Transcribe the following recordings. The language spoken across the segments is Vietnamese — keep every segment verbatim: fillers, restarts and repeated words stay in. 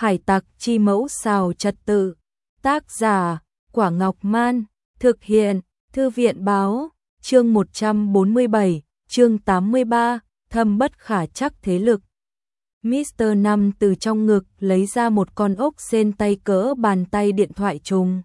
Hải tặc chi mẫu xào trật tự. Tác giả, Quả Ngọc Man. Thực hiện, Thư viện báo. Chương một trăm bốn mươi bảy, chương tám mươi ba, thâm bất khả trắc thế lực. mít tơ Năm từ trong ngực lấy ra một con ốc sên tay cỡ bàn tay điện thoại trùng.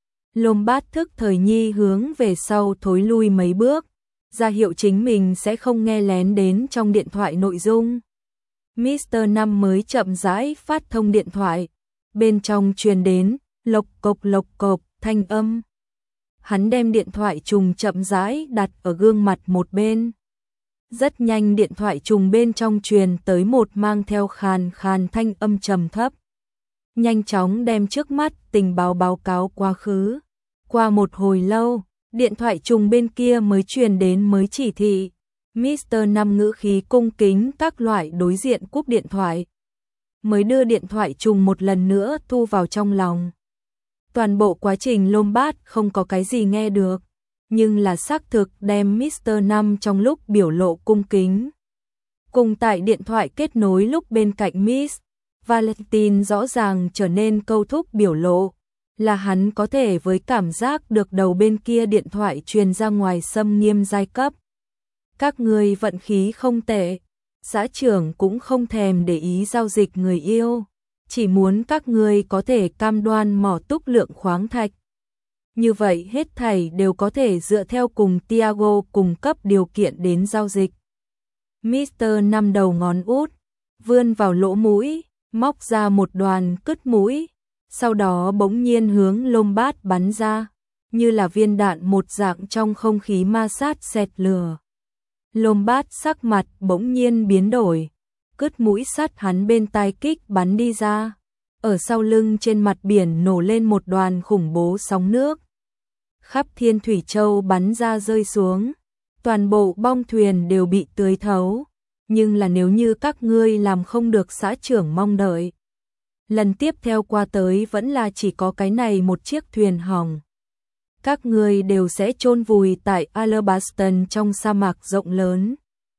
Lombat thức thời nhi hướng về sau thối lui mấy bước, ra hiệu chính mình sẽ không nghe lén đến trong điện thoại nội dung. mít tơ Năm mới chậm rãi phát thông điện thoại, bên trong truyền đến lộc cộc lộc cộc thanh âm. Hắn đem điện thoại trùng chậm rãi đặt ở gương mặt một bên. Rất nhanh điện thoại trùng bên trong truyền tới một mang theo khàn khàn thanh âm trầm thấp. Nhanh chóng đem trước mắt tình báo báo cáo quá khứ. Qua một hồi lâu, điện thoại trùng bên kia mới truyền đến mới chỉ thị. mít tơ Năm ngữ khí cung kính các loại đối diện cúp điện thoại. Mới đưa điện thoại trùng một lần nữa thu vào trong lòng. Toàn bộ quá trình Lombat không có cái gì nghe được, nhưng là xác thực đem mít tơ Năm trong lúc biểu lộ cung kính. Cùng tại điện thoại kết nối lúc bên cạnh Miss Valentine rõ ràng trở nên câu thúc biểu lộ, là hắn có thể với cảm giác được đầu bên kia điện thoại truyền ra ngoài xâm nghiêm giai cấp. Các người vận khí không tệ, xã trưởng cũng không thèm để ý giao dịch người yêu, chỉ muốn các người có thể cam đoan mỏ túc lượng khoáng thạch. Như vậy hết thảy đều có thể dựa theo cùng Tiago cung cấp điều kiện đến giao dịch. mít tơ Năm đầu ngón út, vươn vào lỗ mũi, móc ra một đoàn cứt mũi, sau đó bỗng nhiên hướng Lombat bắn ra, như là viên đạn một dạng trong không khí ma sát xẹt lửa. Lombat sắc mặt bỗng nhiên biến đổi, cứt mũi sắt hắn bên tai kích bắn đi ra, ở sau lưng trên mặt biển nổ lên một đoàn khủng bố sóng nước. Khắp Thiên Thủy Châu bắn ra rơi xuống, toàn bộ bong thuyền đều bị tưới thấu, nhưng là nếu như các ngươi làm không được xã trưởng mong đợi, lần tiếp theo qua tới vẫn là chỉ có cái này một chiếc thuyền hỏng. Các ngươi đều sẽ chôn vùi tại Alabaston trong sa mạc rộng lớn.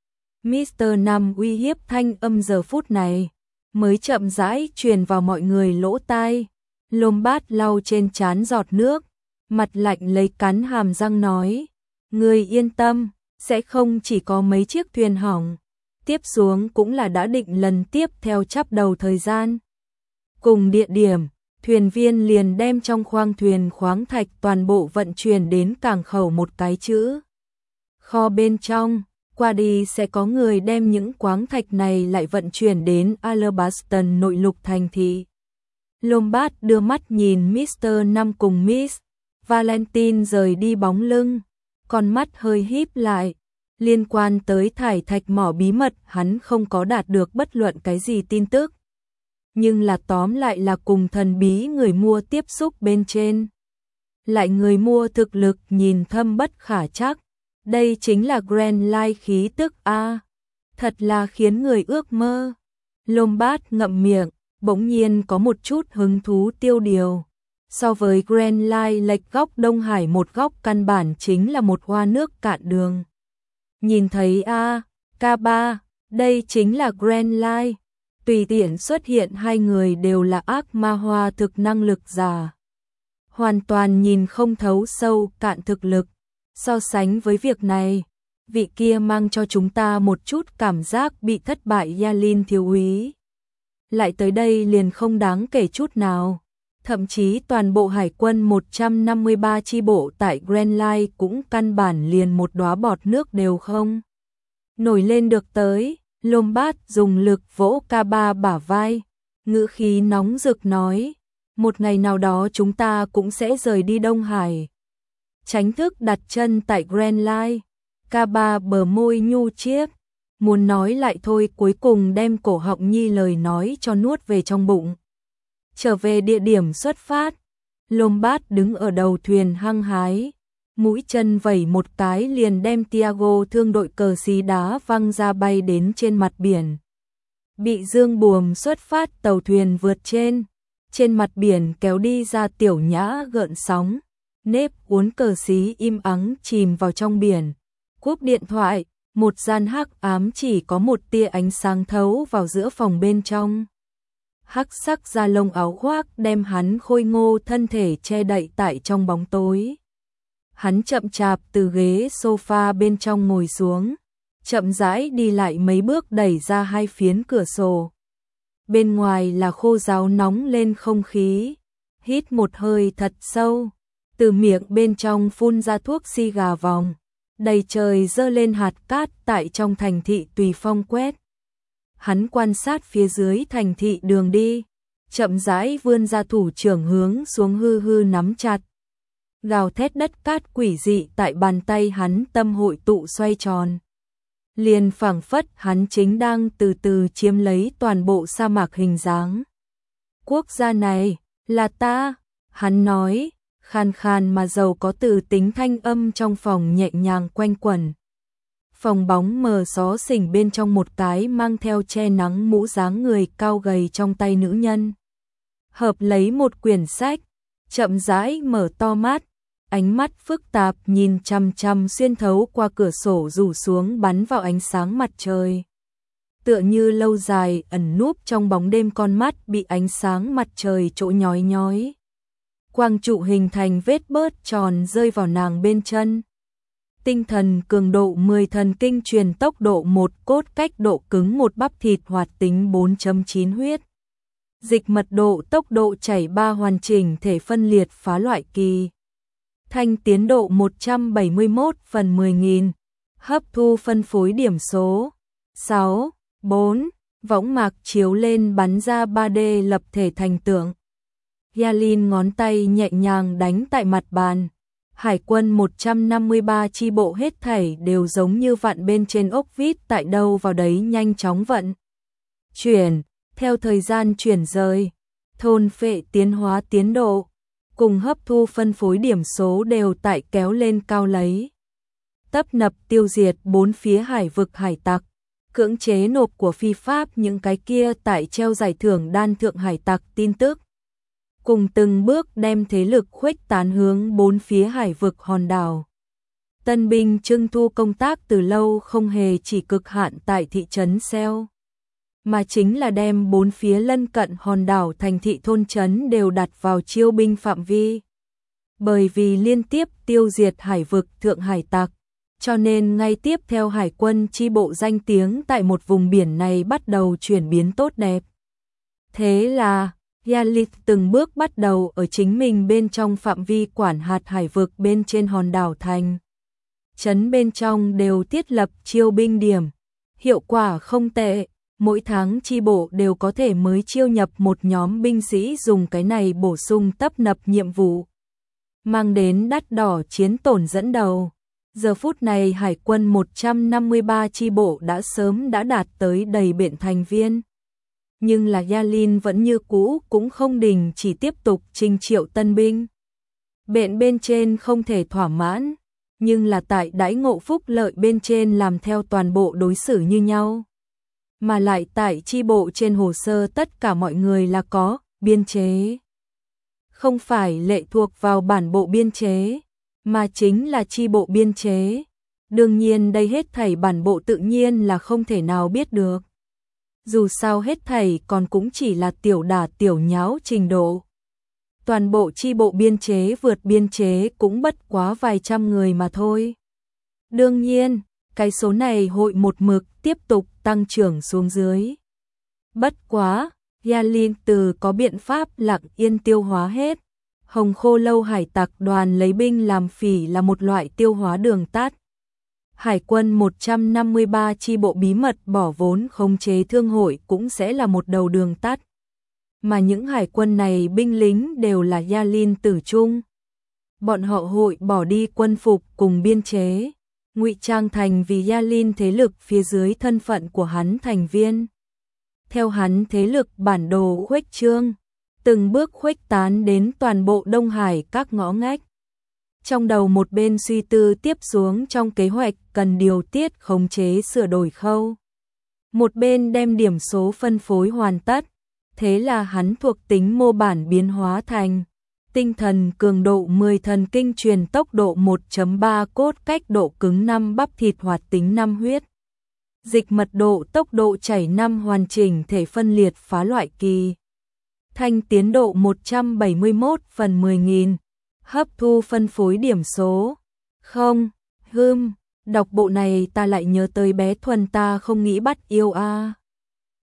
mít tơ Năm uy hiếp thanh âm giờ phút này mới chậm rãi truyền vào mọi người lỗ tai. Lombat lau trên trán giọt nước, mặt lạnh lấy cắn hàm răng nói: "Ngươi yên tâm, sẽ không chỉ có mấy chiếc thuyền hỏng, tiếp xuống cũng là đã định lần tiếp theo chắp đầu thời gian." Cùng địa điểm, thuyền viên liền đem trong khoang thuyền khoáng thạch toàn bộ vận chuyển đến cảng khẩu một cái chữ kho bên trong. Qua đi sẽ có người đem những khoáng thạch này lại vận chuyển đến Alabaston nội lục thành thị. Lombat đưa mắt nhìn mít tơ Năm cùng Miss Valentine rời đi bóng lưng, con mắt hơi híp lại. Liên quan tới thải thạch mỏ bí mật hắn không có đạt được bất luận cái gì tin tức. Nhưng là tóm lại là cùng thần bí người mua tiếp xúc bên trên. Lại người mua thực lực nhìn thâm bất khả trắc. Đây chính là Grand Line khí tức a, thật là khiến người ước mơ. Lombat ngậm miệng, bỗng nhiên có một chút hứng thú tiêu điều. So với Grand Line lệch góc Đông Hải một góc căn bản chính là một hoa nước cạn đường. Nhìn thấy a, K ba, đây chính là Grand Line. Tùy tiện xuất hiện hai người đều là ác ma hoa thực năng lực giả. Hoàn toàn nhìn không thấu sâu cạn thực lực. So sánh với việc này, vị kia mang cho chúng ta một chút cảm giác bị thất bại Yalin thiếu úy. Lại tới đây liền không đáng kể chút nào. Thậm chí toàn bộ hải quân một trăm năm mươi ba chi bộ tại Grand Line cũng căn bản liền một đóa bọt nước đều không nổi lên được tới. Lombat dùng lực vỗ K ba bả vai, ngữ khí nóng rực nói: "Một ngày nào đó chúng ta cũng sẽ rời đi Đông Hải." Tránh thức đặt chân tại Grand Line, K ba bờ môi nhu chiếc, muốn nói lại thôi cuối cùng đem cổ họng nhi lời nói cho nuốt về trong bụng. Trở về địa điểm xuất phát, Lombat đứng ở đầu thuyền hăng hái, mũi chân vẩy một cái liền đem Tiago thương đội cờ xí đá văng ra bay đến trên mặt biển. Bị dương buồm xuất phát tàu thuyền vượt trên, trên mặt biển kéo đi ra tiểu nhã gợn sóng. Nếp uốn cờ xí im ắng chìm vào trong biển. Cúp điện thoại, một gian hắc ám chỉ có một tia ánh sáng thấu vào giữa phòng bên trong. hắc sắc da lông áo khoác đem hắn khôi ngô thân thể che đậy tại trong bóng tối. Hắn chậm chạp từ ghế sofa bên trong ngồi xuống, chậm rãi đi lại mấy bước đẩy ra hai phiến cửa sổ. Bên ngoài là khô ráo nóng lên không khí, hít một hơi thật sâu, từ miệng bên trong phun ra thuốc xì gà vòng, đầy trời dơ lên hạt cát tại trong thành thị tùy phong quét. Hắn quan sát phía dưới thành thị đường đi, chậm rãi vươn ra thủ trưởng hướng xuống hư hư nắm chặt. Gào thét đất cát quỷ dị tại bàn tay hắn tâm hội tụ xoay tròn. Liền phảng phất hắn chính đang từ từ chiếm lấy toàn bộ sa mạc hình dáng. Quốc gia này, là ta, hắn nói, khan khan mà giàu có từ tính thanh âm trong phòng nhẹ nhàng quanh quẩn. Phòng bóng mờ xó xỉnh bên trong một cái mang theo che nắng mũ dáng người cao gầy trong tay nữ nhân. Hợp lấy một quyển sách, chậm rãi mở to mắt, ánh mắt phức tạp nhìn chằm chằm xuyên thấu qua cửa sổ rủ xuống bắn vào ánh sáng mặt trời. Tựa như lâu dài ẩn núp trong bóng đêm, con mắt bị ánh sáng mặt trời chỗ nhói nhói. Quang trụ hình thành vết bớt tròn rơi vào nàng bên chân. Tinh thần cường độ mười, thần kinh truyền tốc độ một, cốt cách độ cứng một, bắp thịt hoạt tính bốn chấm chín, huyết dịch mật độ tốc độ chảy ba, hoàn chỉnh thể phân liệt phá loại kỳ. Thanh tiến độ một trăm bảy mươi mốt phần mười nghìn, hấp thu phân phối điểm số sáu, bốn, võng mạc chiếu lên bắn ra ba D lập thể thành tượng. Yalin ngón tay nhẹ nhàng đánh tại mặt bàn. Hải quân một trăm năm mươi ba chi bộ hết thảy đều giống như vặn bên trên ốc vít, tại đâu vào đấy nhanh chóng vận chuyển, theo thời gian chuyển rời, thôn phệ tiến hóa tiến độ, cùng hấp thu phân phối điểm số đều tại kéo lên cao lấy. Tấp nập tiêu diệt bốn phía hải vực hải tặc, cưỡng chế nộp của phi pháp những cái kia tại treo giải thưởng đan thượng hải tặc tin tức. Cùng từng bước đem thế lực khuếch tán hướng bốn phía hải vực hòn đảo. Tân binh trưng thu công tác từ lâu không hề chỉ cực hạn tại thị trấn Seo, mà chính là đem bốn phía lân cận hòn đảo thành thị thôn trấn đều đặt vào chiêu binh phạm vi. Bởi vì liên tiếp tiêu diệt hải vực thượng hải tặc, cho nên ngay tiếp theo hải quân chi bộ danh tiếng tại một vùng biển này bắt đầu chuyển biến tốt đẹp. Thế là Yalit từng bước bắt đầu ở chính mình bên trong phạm vi quản hạt hải vực bên trên hòn đảo thành trấn bên trong đều thiết lập chiêu binh điểm, hiệu quả không tệ, mỗi tháng chi bộ đều có thể mới chiêu nhập một nhóm binh sĩ dùng cái này bổ sung tấp nập nhiệm vụ, mang đến đắt đỏ chiến tổn dẫn đầu. Giờ phút này hải quân một trăm năm mươi ba chi bộ đã sớm đã đạt tới đầy bện thành viên. Nhưng là Yalin vẫn như cũ cũng không đình chỉ tiếp tục trình triệu tân binh. Bện bên trên không thể thỏa mãn, nhưng là tại đãi ngộ phúc lợi bên trên làm theo toàn bộ đối xử như nhau. Mà lại tại chi bộ trên hồ sơ tất cả mọi người là có biên chế. Không phải lệ thuộc vào bản bộ biên chế, mà chính là chi bộ biên chế. Đương nhiên đây hết thảy bản bộ tự nhiên là không thể nào biết được. Dù sao hết thảy còn cũng chỉ là tiểu đả tiểu nháo trình độ. Toàn bộ chi bộ biên chế vượt biên chế cũng bất quá vài trăm người mà thôi. Đương nhiên, cái số này hội một mực tiếp tục tăng trưởng xuống dưới. Bất quá, Yalin từ có biện pháp lặng yên tiêu hóa hết. Hồng Khô Lâu hải tặc đoàn lấy binh làm phỉ là một loại tiêu hóa đường tắt. Hải quân một trăm năm mươi ba chi bộ bí mật bỏ vốn khống chế thương hội cũng sẽ là một đầu đường tắt. Mà những hải quân này binh lính đều là Yalin tử trung. Bọn họ hội bỏ đi quân phục cùng biên chế, ngụy trang thành vì Yalin thế lực phía dưới thân phận của hắn thành viên. Theo hắn thế lực bản đồ khuếch trương, từng bước khuếch tán đến toàn bộ Đông Hải các ngõ ngách. Trong đầu một bên suy tư tiếp xuống trong kế hoạch cần điều tiết khống chế sửa đổi khâu. Một bên đem điểm số phân phối hoàn tất, thế là hắn thuộc tính mô bản biến hóa thành tinh thần cường độ mười, thần kinh truyền tốc độ một chấm ba, cốt cách độ cứng năm, bắp thịt hoạt tính năm, huyết dịch mật độ tốc độ chảy năm, hoàn chỉnh thể phân liệt phá loại kỳ. thanh tiến độ một trăm bảy mươi mốt phần mười nghìn, hấp thu phân phối điểm số. Không, hưm, đọc bộ này ta lại nhớ tới bé Thuần ta không nghĩ bắt yêu a.